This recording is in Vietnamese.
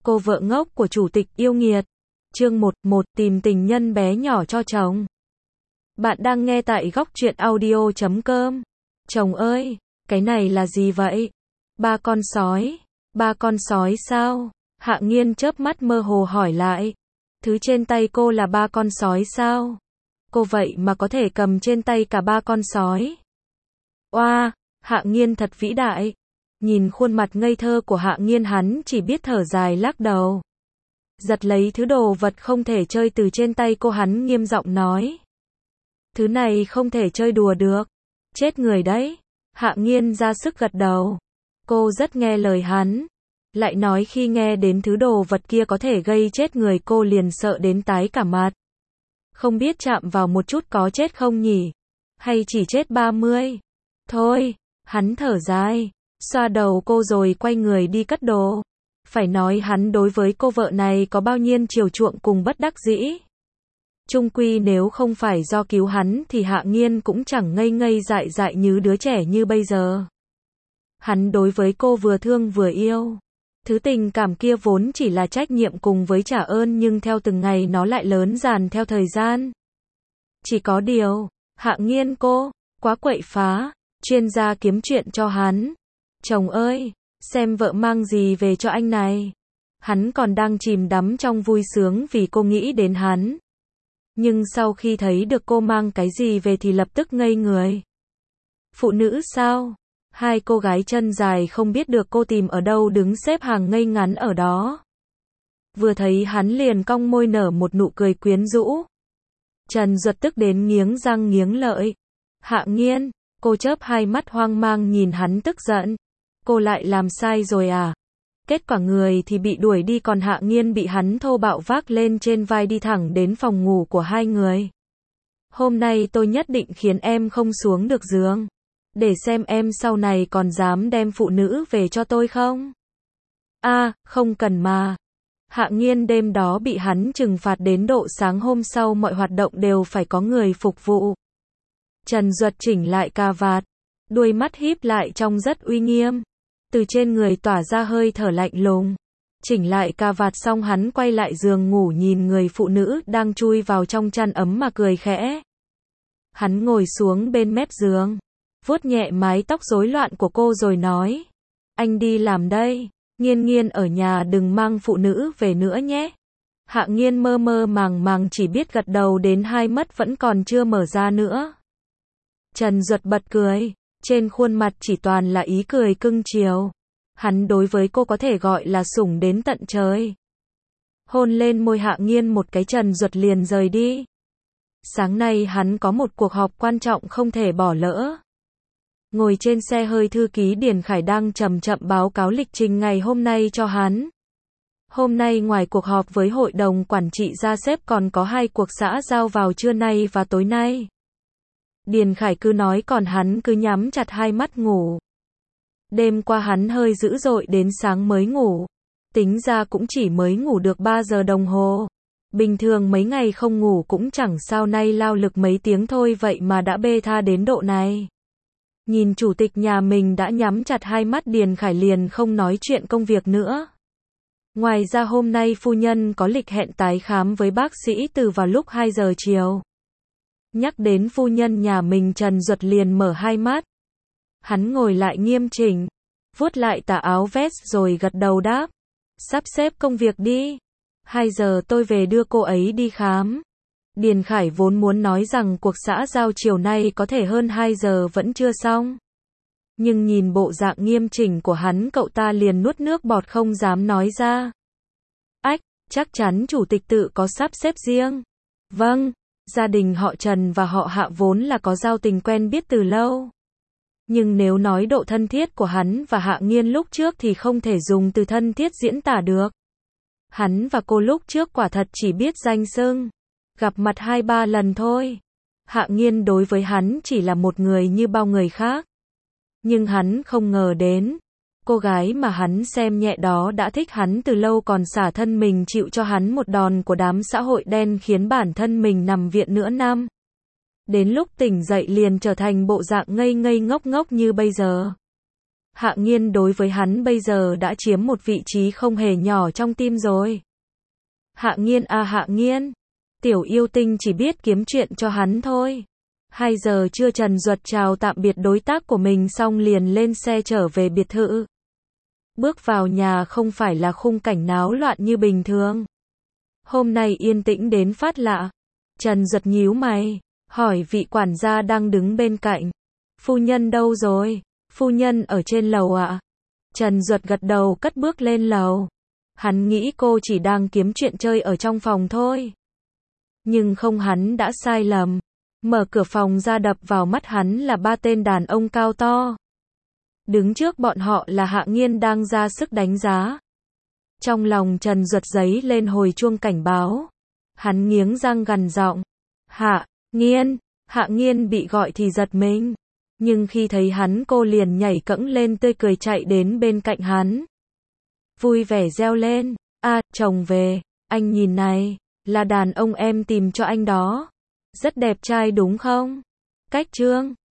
Cô vợ ngốc của chủ tịch yêu nghiệt. Chương 1, tìm tình nhân bé nhỏ cho chồng. Bạn đang nghe tại góc truyện audio.com. Chồng ơi, cái này là gì vậy? Ba con sói. Ba con sói sao? Hạ Nghiên chớp mắt mơ hồ hỏi lại. Thứ trên tay cô là ba con sói sao? Cô vậy mà có thể cầm trên tay cả ba con sói. Oa, Hạ Nghiên thật vĩ đại. Nhìn khuôn mặt ngây thơ của Hạ Nghiên, hắn chỉ biết thở dài lắc đầu. Giật lấy thứ đồ vật không thể chơi từ trên tay cô, hắn nghiêm giọng nói. Thứ này không thể chơi đùa được. Chết người đấy. Hạ Nghiên ra sức gật đầu. Cô rất nghe lời hắn. Lại nói khi nghe đến thứ đồ vật kia có thể gây chết người, cô liền sợ đến tái cả mặt. Không biết chạm vào một chút có chết không nhỉ? Hay chỉ chết 30? Thôi, hắn thở dài, xoa đầu cô rồi quay người đi cất đồ. Phải nói hắn đối với cô vợ này có bao nhiêu chiều chuộng cùng bất đắc dĩ. Chung quy nếu không phải do cứu hắn thì Hạ Nghiên cũng chẳng ngây ngây dại dại như đứa trẻ như bây giờ. Hắn đối với cô vừa thương vừa yêu. Thứ tình cảm kia vốn chỉ là trách nhiệm cùng với trả ơn, nhưng theo từng ngày nó lại lớn dần theo thời gian. Chỉ có điều, Hạ Nghiên cô, quá quậy phá, chuyên gia kiếm chuyện cho hắn. Chồng ơi, xem vợ mang gì về cho anh này. Hắn còn đang chìm đắm trong vui sướng vì cô nghĩ đến hắn. Nhưng sau khi thấy được cô mang cái gì về thì lập tức ngây người. Phụ nữ sao? Hai cô gái chân dài không biết được cô tìm ở đâu đứng xếp hàng ngây ngắn ở đó. Vừa thấy hắn liền cong môi nở một nụ cười quyến rũ. Trần Duật tức đến nghiến răng nghiến lợi. Hạ Nghiên, cô chớp hai mắt hoang mang nhìn hắn tức giận. Cô lại làm sai rồi à? Kết quả người thì bị đuổi đi, còn Hạ Nghiên bị hắn thô bạo vác lên trên vai đi thẳng đến phòng ngủ của hai người. Hôm nay tôi nhất định khiến em không xuống được giường. Để xem em sau này còn dám đem phụ nữ về cho tôi không? Không cần mà. Hạ Nghiên đêm đó bị hắn trừng phạt đến độ sáng hôm sau mọi hoạt động đều phải có người phục vụ. Trần Duật chỉnh lại cà vạt, đuôi mắt híp lại trông rất uy nghiêm. Từ trên người tỏa ra hơi thở lạnh lùng. Chỉnh lại cà vạt xong hắn quay lại giường ngủ, nhìn người phụ nữ đang chui vào trong chăn ấm mà cười khẽ. Hắn ngồi xuống bên mép giường, vuốt nhẹ mái tóc rối loạn của cô rồi nói. Anh đi làm đây, Nghiên Nghiên ở nhà đừng mang phụ nữ về nữa nhé. Hạ Nghiên mơ mơ màng màng chỉ biết gật đầu, đến hai mắt vẫn còn chưa mở ra nữa. Trần Duật bật cười, trên khuôn mặt chỉ toàn là ý cười cưng chiều. Hắn đối với cô có thể gọi là sủng đến tận trời. Hôn lên môi Hạ Nghiên một cái, Trần Duật liền rời đi. Sáng nay hắn có một cuộc họp quan trọng không thể bỏ lỡ. Ngồi trên xe hơi, thư ký Điền Khải đang chậm chậm báo cáo lịch trình ngày hôm nay cho hắn. Hôm nay ngoài cuộc họp với hội đồng quản trị ra, sếp còn có 2 cuộc xã giao vào trưa nay và tối nay. Điền Khải cứ nói còn hắn cứ nhắm chặt hai mắt ngủ. Đêm qua hắn hơi dữ dội đến sáng mới ngủ. Tính ra cũng chỉ mới ngủ được 3 giờ đồng hồ. Bình thường mấy ngày không ngủ cũng chẳng sao, nay lao lực mấy tiếng thôi vậy mà đã bê tha đến độ này. Nhìn chủ tịch nhà mình đã nhắm chặt hai mắt, Điền Khải liền không nói chuyện công việc nữa. Ngoài ra hôm nay phu nhân có lịch hẹn tái khám với bác sĩ Từ vào lúc 2 giờ chiều. Nhắc đến phu nhân nhà mình, Trần Duật liền mở hai mắt. Hắn ngồi lại nghiêm chỉnh, vuốt lại tà áo vest rồi gật đầu đáp. Sắp xếp công việc đi. 2 giờ tôi về đưa cô ấy đi khám. Điền Khải vốn muốn nói rằng cuộc xã giao chiều nay có thể hơn 2 giờ vẫn chưa xong. Nhưng nhìn bộ dạng nghiêm chỉnh của hắn, cậu ta liền nuốt nước bọt không dám nói ra. Chắc chắn chủ tịch tự có sắp xếp riêng. Vâng, gia đình họ Trần và họ Hạ vốn là có giao tình quen biết từ lâu. Nhưng nếu nói độ thân thiết của hắn và Hạ Nghiên lúc trước thì không thể dùng từ thân thiết diễn tả được. Hắn và cô lúc trước quả thật chỉ biết danh xưng. Gặp mặt 2-3 lần thôi. Hạ Nghiên đối với hắn chỉ là một người như bao người khác. Nhưng hắn không ngờ đến, cô gái mà hắn xem nhẹ đó đã thích hắn từ lâu, còn xả thân mình chịu cho hắn một đòn của đám xã hội đen khiến bản thân mình nằm viện nửa năm. Đến lúc tỉnh dậy liền trở thành bộ dạng ngây ngây ngốc ngốc như bây giờ. Hạ Nghiên đối với hắn bây giờ đã chiếm một vị trí không hề nhỏ trong tim rồi. Hạ Nghiên à Hạ Nghiên, tiểu yêu tinh chỉ biết kiếm chuyện cho hắn thôi. 2 giờ trưa Trần Duật chào tạm biệt đối tác của mình xong liền lên xe trở về biệt thự. Bước vào nhà không phải là khung cảnh náo loạn như bình thường. Hôm nay yên tĩnh đến phát lạ. Trần Duật nhíu mày, hỏi vị quản gia đang đứng bên cạnh. Phu nhân đâu rồi? Phu nhân ở trên lầu ạ. Trần Duật gật đầu cất bước lên lầu. Hắn nghĩ cô chỉ đang kiếm chuyện chơi ở trong phòng thôi. Nhưng không, hắn đã sai lầm. Mở cửa phòng ra đập vào mắt hắn là 3 tên đàn ông cao to. Đứng trước bọn họ là Hạ Nghiên đang ra sức đánh giá. Trong lòng Trần Duật giấy lên hồi chuông cảnh báo. Hắn nghiến răng gằn giọng. Hạ Nghiên. Hạ Nghiên bị gọi thì giật mình. Nhưng khi thấy hắn cô liền nhảy cẫng lên tươi cười chạy đến bên cạnh hắn. Vui vẻ reo lên. À, chồng về. Anh nhìn này. Là đàn ông em tìm cho anh đó. Rất đẹp trai đúng không? Cách trương.